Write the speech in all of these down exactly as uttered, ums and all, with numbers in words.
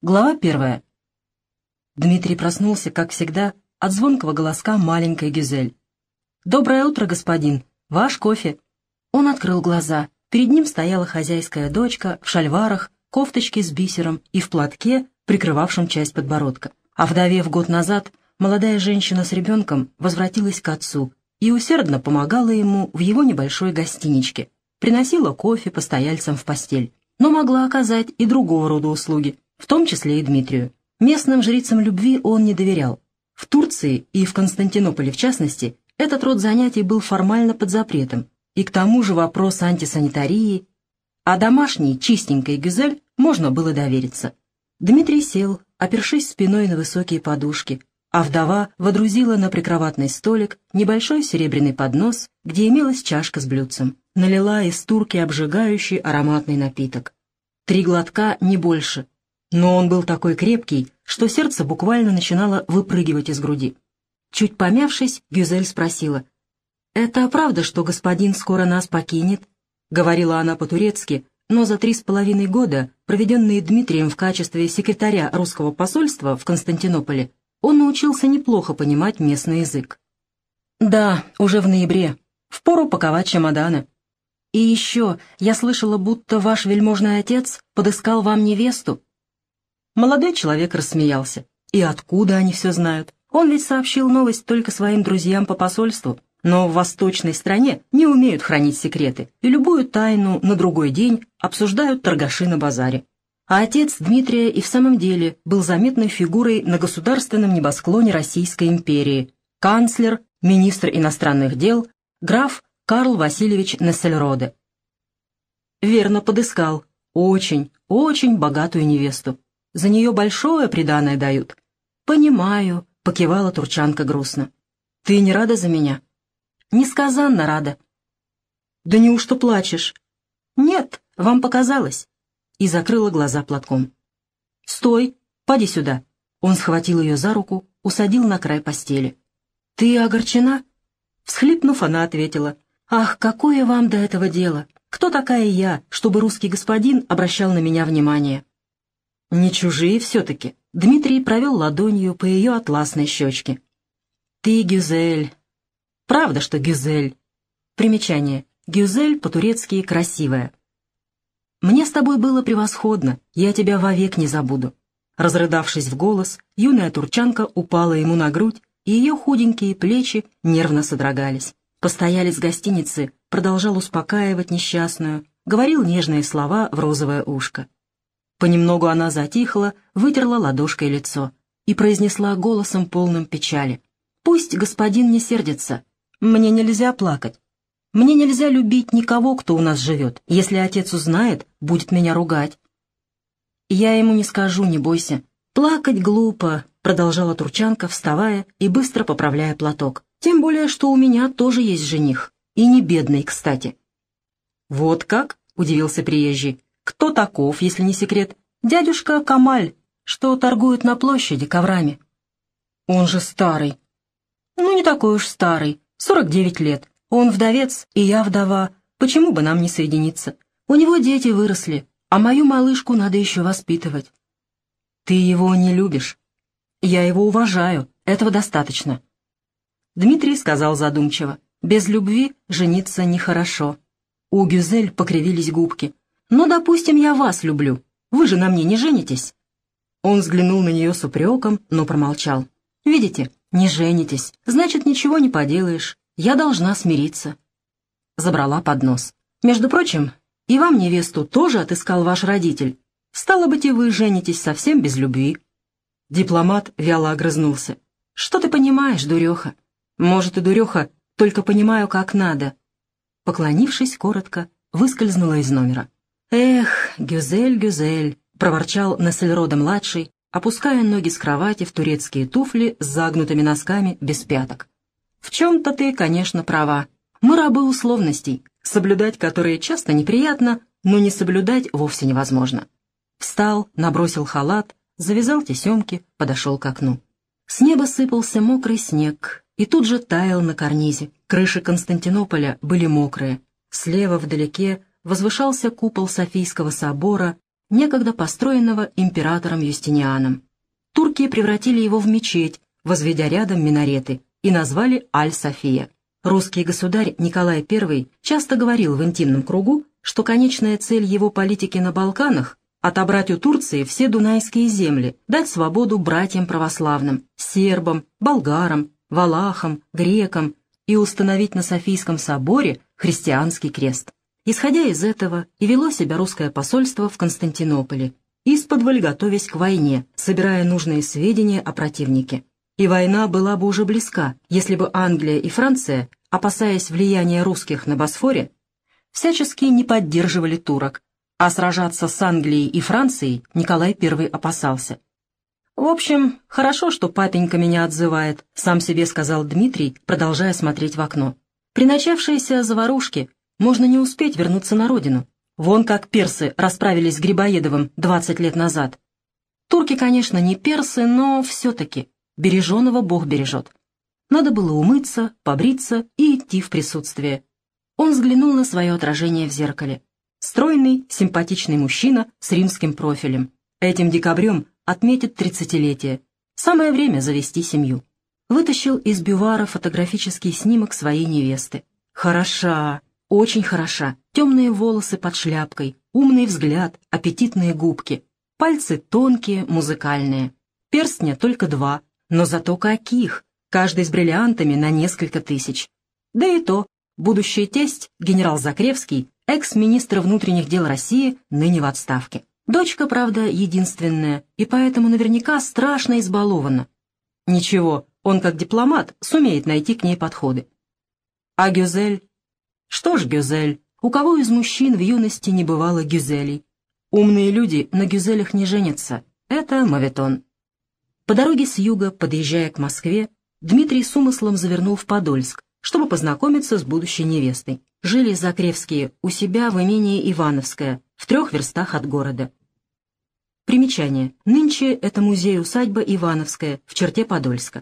Глава первая. Дмитрий проснулся, как всегда, от звонкого голоска маленькой Гюзель. «Доброе утро, господин! Ваш кофе!» Он открыл глаза. Перед ним стояла хозяйская дочка в шальварах, кофточке с бисером и в платке, прикрывавшем часть подбородка. Овдовев год назад, молодая женщина с ребенком возвратилась к отцу и усердно помогала ему в его небольшой гостиничке, приносила кофе постояльцам в постель, но могла оказать и другого рода услуги, в том числе и Дмитрию. Местным жрицам любви он не доверял. В Турции и в Константинополе, в частности, этот род занятий был формально под запретом, и к тому же вопрос антисанитарии, а домашней чистенькой Гюзель можно было довериться. Дмитрий сел, опершись спиной на высокие подушки, а вдова водрузила на прикроватный столик небольшой серебряный поднос, где имелась чашка с блюдцем. Налила из турки обжигающий ароматный напиток. Три глотка, не больше. Но он был такой крепкий, что сердце буквально начинало выпрыгивать из груди. Чуть помявшись, Гюзель спросила: «Это правда, что господин скоро нас покинет?» Говорила она по-турецки, но за три с половиной года, проведенные Дмитрием в качестве секретаря русского посольства в Константинополе, он научился неплохо понимать местный язык. «Да, уже в ноябре. Впору паковать чемоданы. И еще, я слышала, будто ваш вельможный отец подыскал вам невесту». Молодой человек рассмеялся. И откуда они все знают? Он ведь сообщил новость только своим друзьям по посольству. Но в восточной стране не умеют хранить секреты, и любую тайну на другой день обсуждают торгаши на базаре. А отец Дмитрия и в самом деле был заметной фигурой на государственном небосклоне Российской империи. Канцлер, министр иностранных дел, граф Карл Васильевич Нессельроде. Верно подыскал. Очень, очень богатую невесту. За нее большое приданое дают. «Понимаю», — покивала турчанка грустно. «Ты не рада за меня?» «Несказанно рада». «Да неужто плачешь?» «Нет, вам показалось». И закрыла глаза платком. «Стой, поди сюда». Он схватил ее за руку, усадил на край постели. «Ты огорчена?» Всхлипнув, она ответила: «Ах, какое вам до этого дело? Кто такая я, чтобы русский господин обращал на меня внимание?» «Не чужие все-таки». Дмитрий провел ладонью по ее атласной щечке. «Ты Гюзель». «Правда, что Гюзель?» Примечание. Гюзель по-турецки «красивая». «Мне с тобой было превосходно, я тебя вовек не забуду». Разрыдавшись в голос, юная турчанка упала ему на грудь, и ее худенькие плечи нервно содрогались. Постоялец гостиницы продолжал успокаивать несчастную, говорил нежные слова в розовое ушко. Понемногу она затихла, вытерла ладошкой лицо и произнесла голосом полным печали: «Пусть господин не сердится. Мне нельзя плакать. Мне нельзя любить никого, кто у нас живет. Если отец узнает, будет меня ругать». «Я ему не скажу, не бойся. Плакать глупо», — продолжала турчанка, вставая и быстро поправляя платок. «Тем более, что у меня тоже есть жених. И не бедный, кстати». «Вот как?» — удивился приезжий. «Кто таков, если не секрет?» «Дядюшка Камаль, что торгует на площади коврами». «Он же старый». «Ну, не такой уж старый. Сорок девять лет. Он вдовец, и я вдова. Почему бы нам не соединиться? У него дети выросли, а мою малышку надо еще воспитывать». «Ты его не любишь». «Я его уважаю. Этого достаточно». Дмитрий сказал задумчиво: «Без любви жениться нехорошо». У Гюзель покривились губки. «Ну, допустим, я вас люблю. Вы же на мне не женитесь?» Он взглянул на нее с упреком, но промолчал. «Видите, не женитесь, значит, ничего не поделаешь. Я должна смириться». Забрала поднос. «Между прочим, и вам невесту тоже отыскал ваш родитель. Стало быть, и вы женитесь совсем без любви». Дипломат вяло огрызнулся. «Что ты понимаешь, дуреха?» «Может, и дуреха, только понимаю, как надо». Поклонившись коротко, выскользнула из номера. «Эх, Гюзель, Гюзель», — проворчал Нессельроде-младший, опуская ноги с кровати в турецкие туфли с загнутыми носками без пяток. «В чем-то ты, конечно, права. Мы рабы условностей, соблюдать которые часто неприятно, но не соблюдать вовсе невозможно». Встал, набросил халат, завязал тесемки, подошел к окну. С неба сыпался мокрый снег и тут же таял на карнизе. Крыши Константинополя были мокрые. Слева вдалеке возвышался купол Софийского собора, некогда построенного императором Юстинианом. Турки превратили его в мечеть, возведя рядом минареты, и назвали Аль-София. Русский государь Николай Первый часто говорил в интимном кругу, что конечная цель его политики на Балканах — отобрать у Турции все дунайские земли, дать свободу братьям православным, сербам, болгарам, валахам, грекам и установить на Софийском соборе христианский крест. Исходя из этого и вело себя русское посольство в Константинополе, исподволь готовясь к войне, собирая нужные сведения о противнике. И война была бы уже близка, если бы Англия и Франция, опасаясь влияния русских на Босфоре, всячески не поддерживали турок, а сражаться с Англией и Францией Николай Первый опасался. «В общем, хорошо, что папенька меня отзывает», — сам себе сказал Дмитрий, продолжая смотреть в окно. «При начавшейся заварушке можно не успеть вернуться на родину. Вон как персы расправились с Грибоедовым двадцать лет назад. Турки, конечно, не персы, но все-таки береженого Бог бережет. Надо было умыться, побриться и идти в присутствие». Он взглянул на свое отражение в зеркале. Стройный, симпатичный мужчина с римским профилем. Этим декабрем отметит тридцатилетие. Самое время завести семью. Вытащил из бювара фотографический снимок своей невесты. Хороша, очень хороша. Темные волосы под шляпкой, умный взгляд, аппетитные губки. Пальцы тонкие, музыкальные. Перстня только два, но зато каких! Каждый с бриллиантами на несколько тысяч. Да и то, будущий тесть, генерал Закревский, экс-министр внутренних дел России, ныне в отставке. Дочка, правда, единственная, и поэтому наверняка страшно избалована. Ничего, он как дипломат сумеет найти к ней подходы. А Гюзель? Что ж Гюзель? У кого из мужчин в юности не бывало Гюзелей? Умные люди на Гюзелях не женятся. Это моветон. По дороге с юга, подъезжая к Москве, Дмитрий с умыслом завернул в Подольск, чтобы познакомиться с будущей невестой. Жили Закревские у себя в имении Ивановское, в трех верстах от города. Примечание. Нынче это музей-усадьба Ивановская в черте Подольска.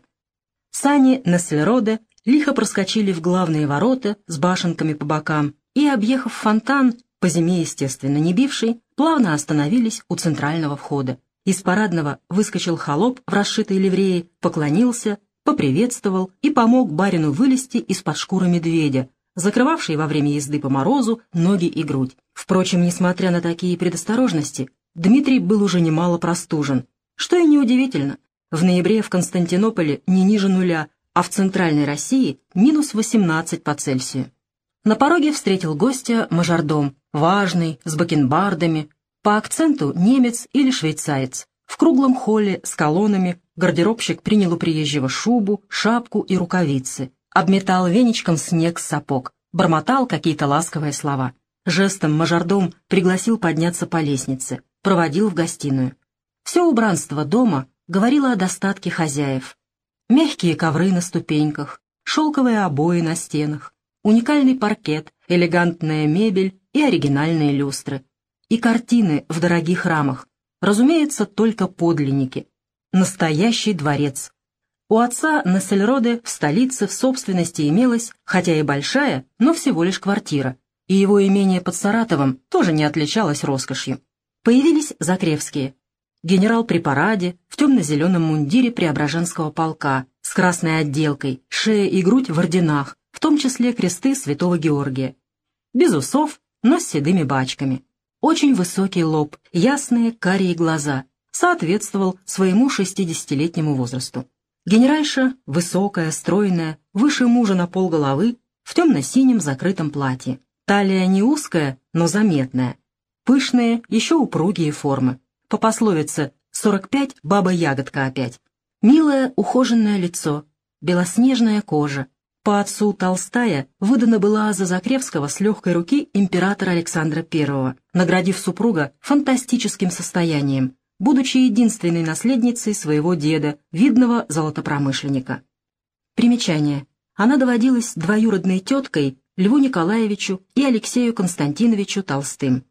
Сани Нессельроде лихо проскочили в главные ворота с башенками по бокам и, объехав фонтан, по зиме, естественно, не бивший, плавно остановились у центрального входа. Из парадного выскочил холоп в расшитой ливреи, поклонился, поприветствовал и помог барину вылезти из-под шкуры медведя, закрывавшей во время езды по морозу ноги и грудь. Впрочем, несмотря на такие предосторожности, Дмитрий был уже немало простужен, что и неудивительно. В ноябре в Константинополе не ниже нуля, а в центральной России минус восемнадцать по Цельсию. На пороге встретил гостя мажордом, важный, с бакенбардами, по акценту немец или швейцарец. В круглом холле с колоннами гардеробщик принял у приезжего шубу, шапку и рукавицы, обметал веничком снег с сапог, бормотал какие-то ласковые слова. Жестом мажордом пригласил подняться по лестнице, проводил в гостиную. Все убранство дома говорило о достатке хозяев. Мягкие ковры на ступеньках, шелковые обои на стенах, уникальный паркет, элегантная мебель и оригинальные люстры. И картины в дорогих рамах. Разумеется, только подлинники. Настоящий дворец. У отца Нессельроде в столице в собственности имелась, хотя и большая, но всего лишь квартира, и его имение под Саратовом тоже не отличалось роскошью. Появились Закревские. Генерал при параде, в темно-зеленом мундире Преображенского полка, с красной отделкой, шея и грудь в орденах, в том числе кресты Святого Георгия. Без усов, но с седыми бачками. Очень высокий лоб, ясные карие глаза, соответствовал своему шестидесятилетнему возрасту. Генеральша, высокая, стройная, выше мужа на полголовы, в темно-синем закрытом платье. Талия не узкая, но заметная. Пышные, еще упругие формы. По пословице «сорок пять, баба-ягодка опять». Милое, ухоженное лицо, белоснежная кожа. По отцу Толстая выдана была за Закревского с легкой руки императора Александра Первого, наградив супруга фантастическим состоянием, будучи единственной наследницей своего деда, видного золотопромышленника. Примечание. Она доводилась двоюродной теткой Льву Николаевичу и Алексею Константиновичу Толстым.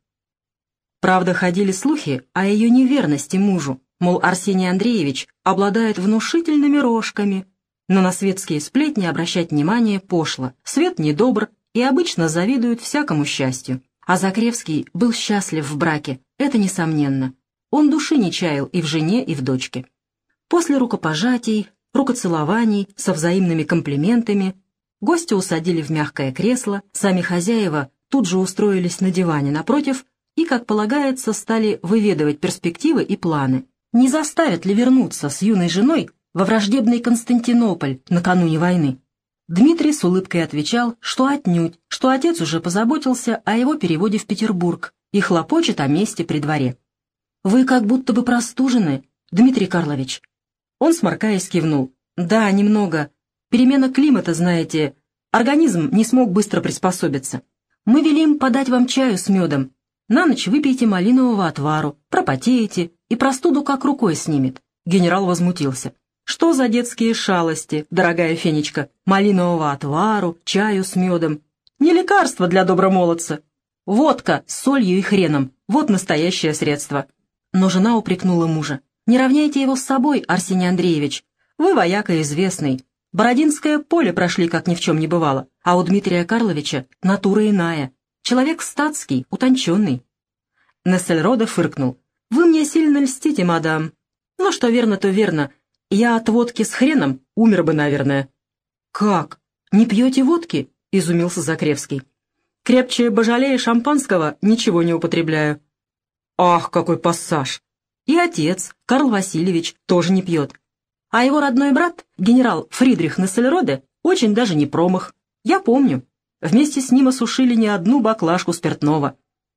Правда, ходили слухи о ее неверности мужу, мол, Арсений Андреевич обладает внушительными рожками, но на светские сплетни обращать внимание пошло, свет недобр и обычно завидуют всякому счастью. А Закревский был счастлив в браке, это несомненно. Он души не чаял и в жене, и в дочке. После рукопожатий, рукоцелований со взаимными комплиментами гостя усадили в мягкое кресло, сами хозяева тут же устроились на диване напротив и, как полагается, стали выведывать перспективы и планы. Не заставят ли вернуться с юной женой во враждебный Константинополь накануне войны? Дмитрий с улыбкой отвечал, что отнюдь, что отец уже позаботился о его переводе в Петербург и хлопочет о месте при дворе. «Вы как будто бы простужены, Дмитрий Карлович». Он, сморкаясь, кивнул. «Да, немного. Перемена климата, знаете, организм не смог быстро приспособиться. Мы велим подать вам чаю с медом. На ночь выпейте малинового отвару, пропотеете, и простуду как рукой снимет». Генерал возмутился. «Что за детские шалости, дорогая Фенечка? Малинового отвару, чаю с медом. Не лекарство для добромолодца. Водка с солью и хреном. Вот настоящее средство». Но жена упрекнула мужа. «Не равняйте его с собой, Арсений Андреевич. Вы вояка известный. Бородинское поле прошли, как ни в чем не бывало. А у Дмитрия Карловича натура иная. Человек статский, утонченный». Нессельроде фыркнул. «Вы мне сильно льстите, мадам. Ну, что верно, то верно. Я от водки с хреном умер бы, наверное». «Как? Не пьете водки?» — изумился Закревский. «Крепче божалея шампанского ничего не употребляю». «Ах, какой пассаж! И отец, Карл Васильевич, тоже не пьет. А его родной брат, генерал Фридрих Нессельроде, очень даже не промах. Я помню. Вместе с ним осушили не одну баклажку спиртного.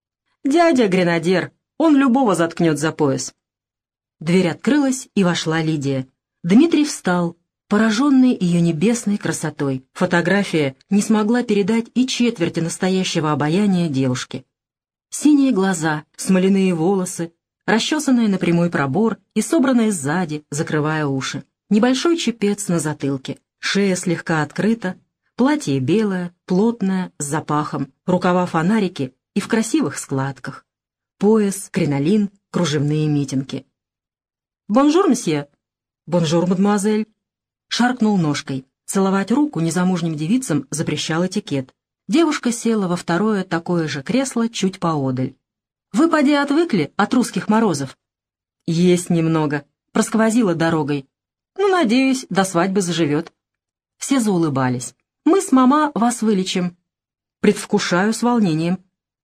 Дядя гренадер, он любого заткнет за пояс». Дверь открылась, и вошла Лидия. Дмитрий встал, пораженный ее небесной красотой. Фотография не смогла передать и четверти настоящего обаяния девушки. Синие глаза, смоляные волосы, расчесанные на прямой пробор и собранные сзади, закрывая уши. Небольшой чепец на затылке, шея слегка открыта, платье белое, плотное, с запахом, рукава фонарики и в красивых складках. Пояс, кринолин, кружевные митинги. «Бонжур, мсье!» «Бонжур, мадемуазель!» Шаркнул ножкой. Целовать руку незамужним девицам запрещал этикет. Девушка села во второе такое же кресло чуть поодаль. «Вы, поди, отвыкли от русских морозов?» «Есть немного. Просквозила дорогой. Ну, надеюсь, до свадьбы заживет». Все заулыбались. «Мы с мама вас вылечим». «Предвкушаю с волнением».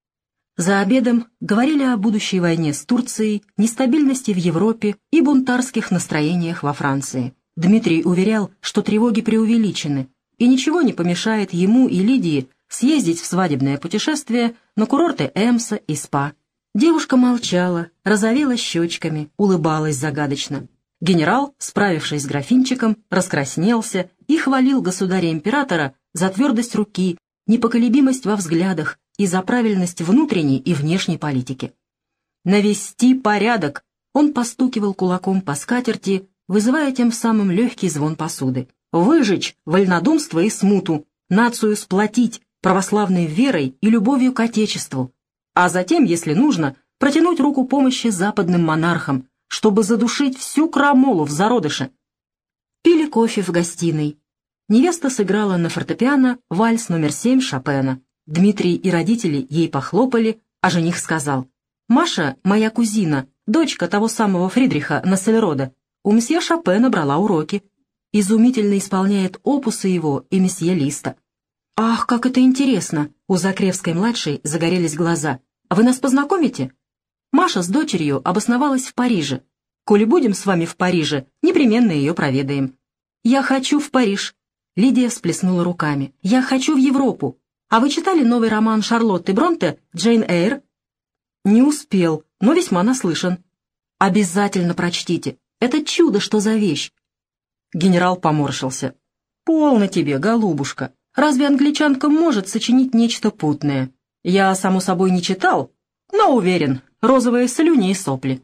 За обедом говорили о будущей войне с Турцией, нестабильности в Европе и бунтарских настроениях во Франции. Дмитрий уверял, что тревоги преувеличены, и ничего не помешает ему и Лидии съездить в свадебное путешествие на курорты Эмса и Спа. Девушка молчала, розовела щечками, улыбалась загадочно. Генерал, справившись с графинчиком, раскраснелся и хвалил государя-императора за твердость руки, непоколебимость во взглядах и за правильность внутренней и внешней политики. «Навести порядок!» Он постукивал кулаком по скатерти, вызывая тем самым легкий звон посуды. «Выжечь вольнодумство и смуту, нацию сплотить православной верой и любовью к Отечеству, а затем, если нужно, протянуть руку помощи западным монархам, чтобы задушить всю крамолу в зародыше». Пили кофе в гостиной. Невеста сыграла на фортепиано вальс номер семь Шопена. Дмитрий и родители ей похлопали, а жених сказал: «Маша, моя кузина, дочка того самого Фридриха Нессельроде, у мсье Шопена брала уроки. Изумительно исполняет опусы его и месье Листа». «Ах, как это интересно!» У Закревской-младшей загорелись глаза. «Вы нас познакомите?» Маша с дочерью обосновалась в Париже. «Коли будем с вами в Париже, непременно ее проведаем». «Я хочу в Париж». Лидия всплеснула руками. «Я хочу в Европу. А вы читали новый роман Шарлотты Бронте «Джейн Эйр»?» «Не успел, но весьма наслышан». «Обязательно прочтите. Это чудо, что за вещь». Генерал поморщился. «Полно тебе, голубушка. Разве англичанка может сочинить нечто путное? Я, само собой, не читал, но уверен, розовые слюни и сопли».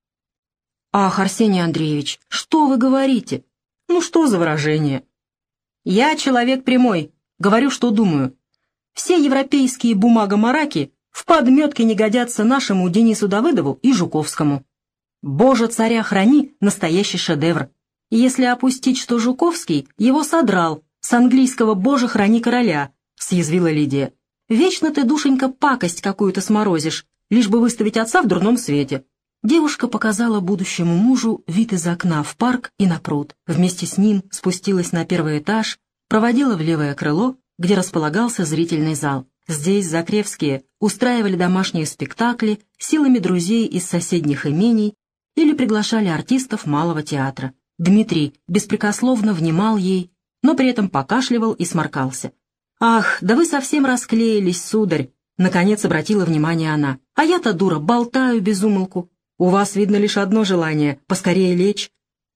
«Ах, Арсений Андреевич, что вы говорите? Ну что за выражение?» «Я человек прямой, говорю, что думаю. Все европейские бумагомараки в подметке не годятся нашему Денису Давыдову и Жуковскому. Боже, царя храни, настоящий шедевр. Если опустить, что Жуковский его содрал с английского «Боже, храни короля», — съязвила Лидия. Вечно ты, душенька, пакость какую-то сморозишь, лишь бы выставить отца в дурном свете». Девушка показала будущему мужу вид из окна в парк и на пруд. Вместе с ним спустилась на первый этаж, проводила в левое крыло, где располагался зрительный зал. Здесь Закревские устраивали домашние спектакли силами друзей из соседних имений или приглашали артистов малого театра. Дмитрий беспрекословно внимал ей, но при этом покашливал и сморкался. «Ах, да вы совсем расклеились, сударь!» — наконец обратила внимание она. «А я-то, дура, болтаю без умолку. У вас, видно, лишь одно желание — поскорее лечь».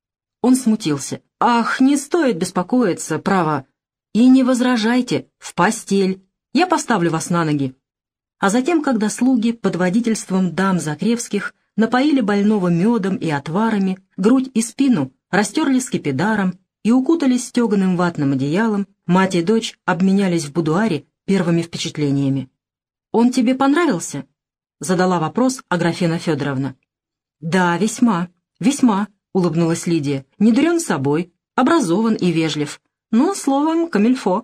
Он смутился. «Ах, не стоит беспокоиться, право. И не возражайте, в постель. Я поставлю вас на ноги». А затем, когда слуги под водительством дам Закревских напоили больного медом и отварами, грудь и спину растерли скипидаром и укутались стеганым ватным одеялом, мать и дочь обменялись в будуаре первыми впечатлениями. «Он тебе понравился?» — задала вопрос Аграфена Федоровна. «Да, весьма, весьма», — улыбнулась Лидия. «Не дурен собой, образован и вежлив. Ну, словом, камильфо».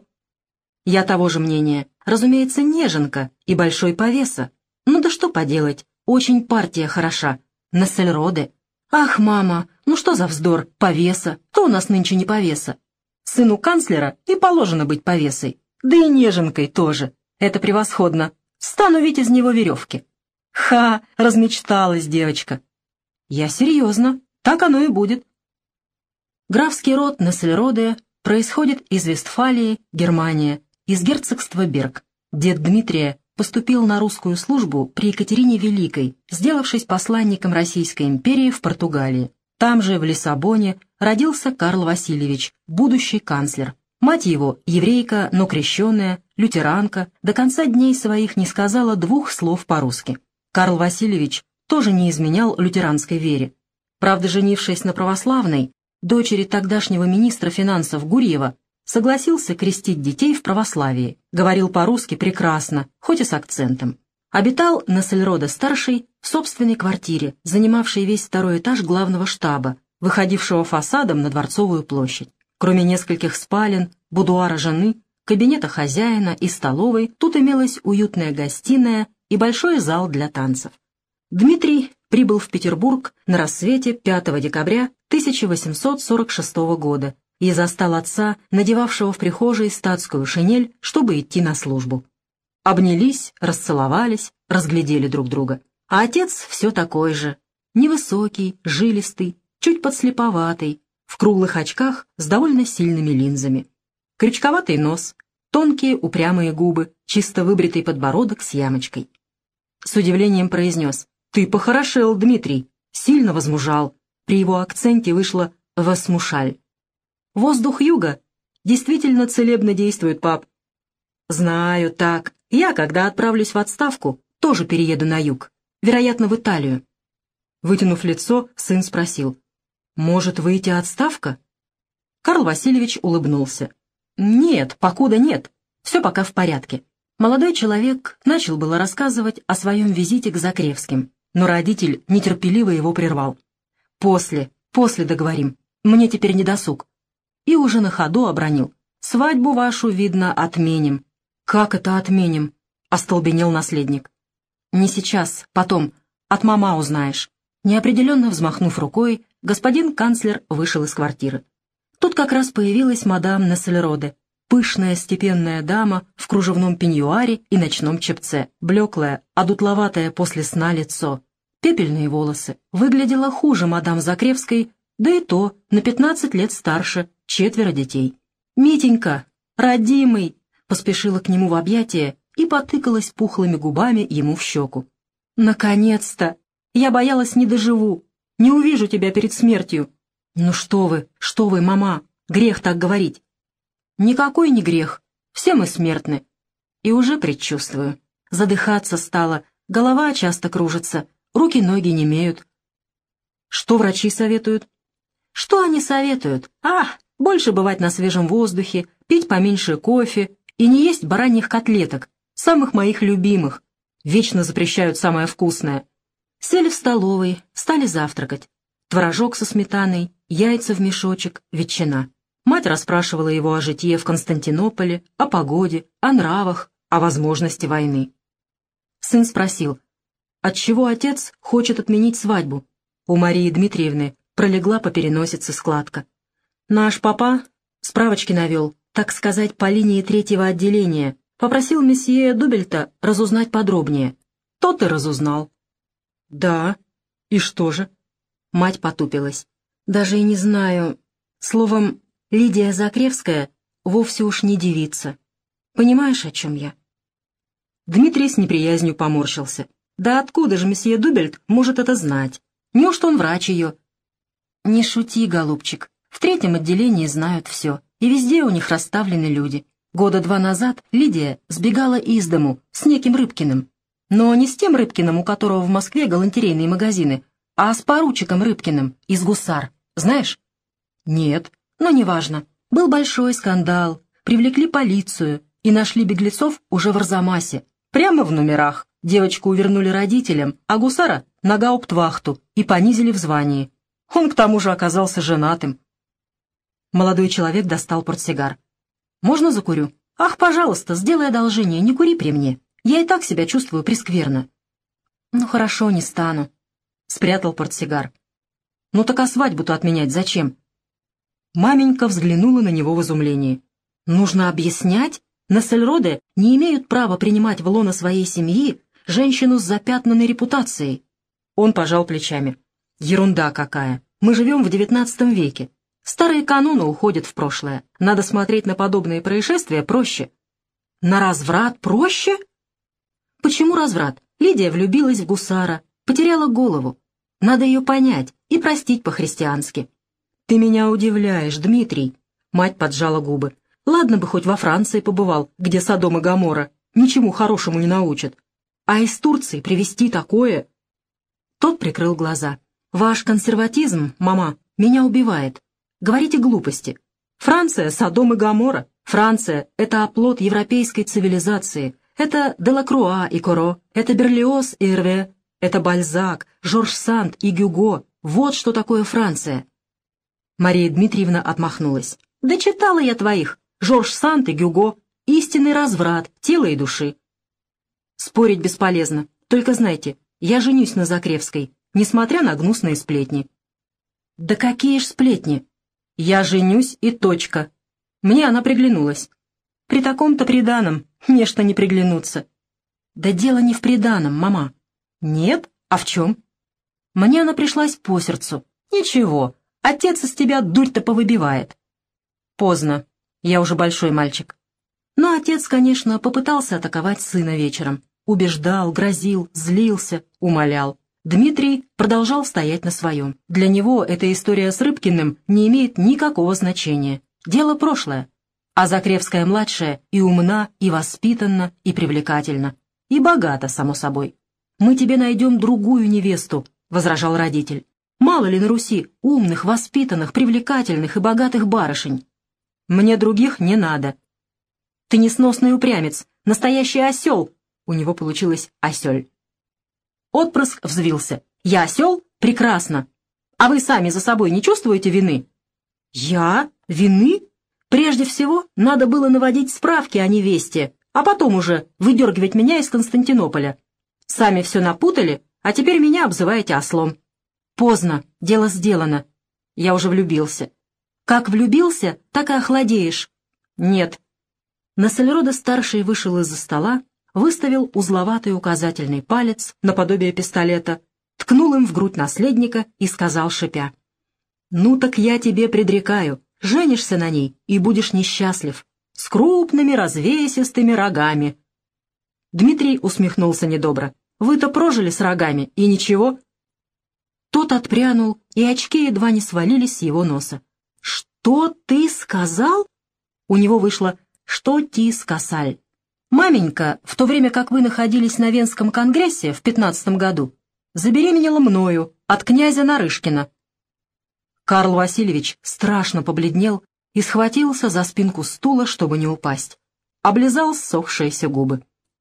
«Я того же мнения. Разумеется, неженка и большой повеса. Ну да что поделать, очень партия хороша. Нессельроде. Ах, мама, ну что за вздор, повеса, то у нас нынче не повеса. Сыну канцлера и положено быть повесой, да и неженкой тоже. Это превосходно. Стану ведь из него веревки». «Ха, размечталась девочка». «Я серьезно, так оно и будет». Графский род Нессельроде происходит из Вестфалии, Германия, из герцогства Берг. Дед Дмитрия поступил на русскую службу при Екатерине Великой, сделавшись посланником Российской империи в Португалии. Там же, в Лиссабоне, родился Карл Васильевич, будущий канцлер. Мать его, еврейка, но крещенная, лютеранка, до конца дней своих не сказала двух слов по-русски. Карл Васильевич тоже не изменял лютеранской вере. Правда, женившись на православной, дочери тогдашнего министра финансов Гурьева, согласился крестить детей в православии, говорил по-русски прекрасно, хоть и с акцентом. Обитал Нессельроде-старший в собственной квартире, занимавшей весь второй этаж главного штаба, выходившего фасадом на Дворцовую площадь. Кроме нескольких спален, будуара жены, кабинета хозяина и столовой, тут имелась уютная гостиная и большой зал для танцев. Дмитрий прибыл в Петербург на рассвете пятого декабря тысяча восемьсот сорок шестого года и застал отца, надевавшего в прихожей статскую шинель, чтобы идти на службу. Обнялись, расцеловались, разглядели друг друга. А отец все такой же, невысокий, жилистый, чуть подслеповатый, в круглых очках с довольно сильными линзами. Крючковатый нос, тонкие упрямые губы, чисто выбритый подбородок с ямочкой. С удивлением произнес: «Ты похорошел, Дмитрий, сильно возмужал». При его акценте вышло «восмушаль». «Воздух юга действительно целебно действует, пап». «Знаю, так. Я, когда отправлюсь в отставку, тоже перееду на юг, вероятно, в Италию». Вытянув лицо, сын спросил: «Может выйти отставка?» Карл Васильевич улыбнулся. «Нет, покуда нет. Все пока в порядке». Молодой человек начал было рассказывать о своем визите к Закревским, но родитель нетерпеливо его прервал. «После, после договорим. Мне теперь не досуг». И уже на ходу обронил: «Свадьбу вашу, видно, отменим». «Как это отменим?» — остолбенел наследник. «Не сейчас, потом. От мама узнаешь». Неопределенно взмахнув рукой, господин канцлер вышел из квартиры. Тут как раз появилась мадам Нессельроде, пышная степенная дама в кружевном пеньюаре и ночном чепце, блеклое, одутловатое после сна лицо, пепельные волосы. Выглядела хуже мадам Закревской, да и то на пятнадцать лет старше, четверо детей. «Митенька, родимый!» поспешила к нему в объятия и потыкалась пухлыми губами ему в щеку. «Наконец-то! Я боялась, не доживу, не увижу тебя перед смертью». «Ну что вы, что вы, мама, грех так говорить». «Никакой не грех, все мы смертны». И уже предчувствую. Задыхаться стало, голова часто кружится, руки-ноги немеют. Что врачи советуют? Что они советуют? А, больше бывать на свежем воздухе, пить поменьше кофе и не есть бараньих котлеток, самых моих любимых. Вечно запрещают самое вкусное. Сели в столовой, стали завтракать. Творожок со сметаной, яйца в мешочек, ветчина. Мать расспрашивала его о житье в Константинополе, о погоде, о нравах, о возможности войны. Сын спросил, отчего отец хочет отменить свадьбу. У Марии Дмитриевны пролегла по переносице складка. Наш папа справочки навел, так сказать, по линии третьего отделения, попросил месье Дубельта разузнать подробнее. Тот и разузнал. Да, и что же? Мать потупилась. Даже и не знаю. Словом, Лидия Закревская вовсе уж не девица. Понимаешь, о чем я? Дмитрий с неприязнью поморщился. Да откуда же месье Дубельт может это знать? Неужто он врач ее? Не шути, голубчик. В третьем отделении знают все, и везде у них расставлены люди. Года два назад Лидия сбегала из дому с неким Рыбкиным. Но не с тем Рыбкиным, у которого в Москве галантерейные магазины, а с поручиком Рыбкиным из «Гусар». Знаешь? Нет, но неважно. Был большой скандал, привлекли полицию и нашли беглецов уже в Арзамасе, прямо в номерах. Девочку увернули родителям, а гусара — на гауптвахту и понизили в звании. Он к тому же оказался женатым. Молодой человек достал портсигар. «Можно закурю?» «Ах, пожалуйста, сделай одолжение, не кури при мне. Я и так себя чувствую прескверно». «Ну хорошо, не стану». Спрятал портсигар. «Ну так а свадьбу-то отменять зачем?» Маменька взглянула на него в изумлении. «Нужно объяснять? Нассельроде не имеют права принимать в лоно своей семьи женщину с запятнанной репутацией». Он пожал плечами. «Ерунда какая. Мы живем в девятнадцатом веке. Старые каноны уходят в прошлое. Надо смотреть на подобные происшествия проще». «На разврат проще?» «Почему разврат? Лидия влюбилась в гусара, потеряла голову. Надо ее понять и простить по-христиански». «Ты меня удивляешь, Дмитрий». Мать поджала губы. «Ладно бы хоть во Франции побывал, где Содом и Гоморра. Ничему хорошему не научат. А из Турции привезти такое...» Тот прикрыл глаза. «Ваш консерватизм, мама, меня убивает. Говорите глупости. Франция — Содом и Гоморра. Франция — это оплот европейской цивилизации. Это Делакруа и Коро. Это Берлиоз и Эрве. Это Бальзак, Жорж Санд и Гюго. Вот что такое Франция». Мария Дмитриевна отмахнулась. «Да читала я твоих. Жорж Санд и Гюго. Истинный разврат тела и души». «Спорить бесполезно. Только знайте, я женюсь на Закревской, несмотря на гнусные сплетни». «Да какие ж сплетни? Я женюсь и точка. Мне она приглянулась. При таком-то приданом нечто не приглянуться». «Да дело не в приданом, мама». «Нет? А в чем?» «Мне она пришлась по сердцу. Ничего, отец из тебя дурь-то повыбивает». «Поздно. Я уже большой мальчик». Но отец, конечно, попытался атаковать сына вечером. Убеждал, грозил, злился, умолял. Дмитрий продолжал стоять на своем. Для него эта история с Рыбкиным не имеет никакого значения. Дело прошлое. А Закревская-младшая и умна, и воспитанна, и привлекательна. И богата, само собой. «Мы тебе найдем другую невесту», — возражал родитель. «Мало ли на Руси умных, воспитанных, привлекательных и богатых барышень». «Мне других не надо». «Ты несносный упрямец, настоящий осел!» У него получилось «осёль». Отпрыск взвился. «Я осел? Прекрасно! А вы сами за собой не чувствуете вины?» «Я? Вины? Прежде всего, надо было наводить справки о невесте, а потом уже выдергивать меня из Константинополя. Сами все напутали, а теперь меня обзываете ослом». «Поздно, дело сделано. Я уже влюбился». «Как влюбился, так и охладеешь». «Нет». Нассельроде-старший вышел из-за стола, выставил узловатый указательный палец наподобие пистолета, ткнул им в грудь наследника и сказал, шипя: «Ну так я тебе предрекаю, женишься на ней и будешь несчастлив, с крупными развесистыми рогами». Дмитрий усмехнулся недобро. «Вы-то прожили с рогами, и ничего?» Тот отпрянул, и очки едва не свалились с его носа. «Что ты сказал?» У него вышло «что ти скасаль». «Маменька, в то время как вы находились на Венском конгрессе в пятнадцатом году, забеременела мною от князя Нарышкина». Карл Васильевич страшно побледнел и схватился за спинку стула, чтобы не упасть. Облизал ссохшиеся губы.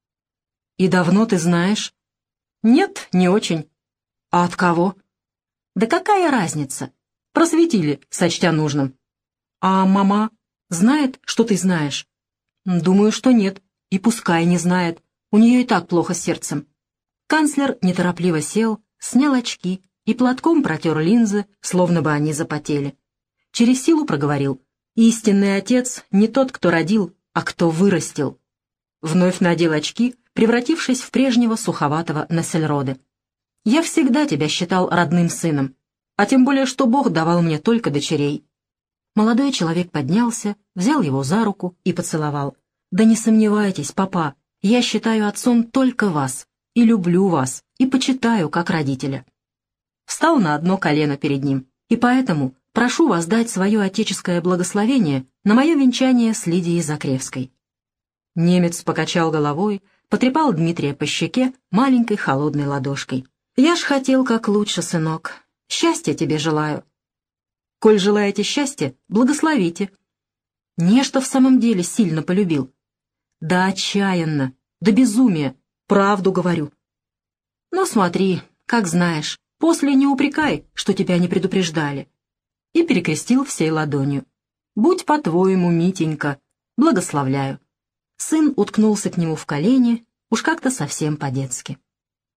«И давно ты знаешь?» «Нет, не очень». «А от кого?» «Да какая разница? Просветили, сочтя нужным». «А мама знает, что ты знаешь?» «Думаю, что нет. И пускай не знает, у нее и так плохо с сердцем. Канцлер неторопливо сел, снял очки и платком протер линзы, словно бы они запотели. Через силу проговорил: «Истинный отец не тот, кто родил, а кто вырастил». Вновь надел очки, превратившись в прежнего суховатого Нессельроде. «Я всегда тебя считал родным сыном, а тем более, что Бог давал мне только дочерей». Молодой человек поднялся, взял его за руку и поцеловал. «Да не сомневайтесь, папа, я считаю отцом только вас, и люблю вас, и почитаю как родителя». Встал на одно колено перед ним, и поэтому прошу вас дать свое отеческое благословение на мое венчание с Лидией Закревской. Немец покачал головой, потрепал Дмитрия по щеке маленькой холодной ладошкой. «Я ж хотел как лучше, сынок. Счастья тебе желаю. Коль желаете счастья, благословите». Нечто в самом деле сильно полюбил. Да отчаянно, до безумия, правду говорю. Но смотри, как знаешь, после не упрекай, что тебя не предупреждали. И перекрестил всей ладонью. «Будь по-твоему, Митенька, благословляю». Сын уткнулся к нему в колени, уж как-то совсем по-детски.